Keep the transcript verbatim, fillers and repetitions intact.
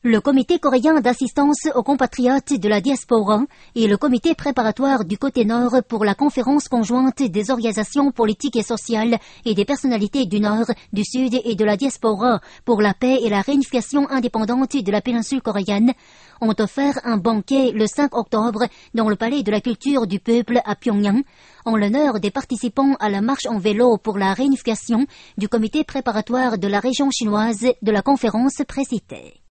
Le comité coréen d'assistance aux compatriotes de la diaspora et le comité préparatoire du côté nord pour la conférence conjointe des organisations politiques et sociales et des personnalités du nord, du sud et de la diaspora pour la paix et la réunification indépendante de la péninsule coréenne ont offert un banquet le cinq octobre dans le palais de la culture du peuple à Pyongyang en l'honneur des participants à la marche en vélo pour la réunification du comité préparatoire de la région chinoise de la conférence précitée.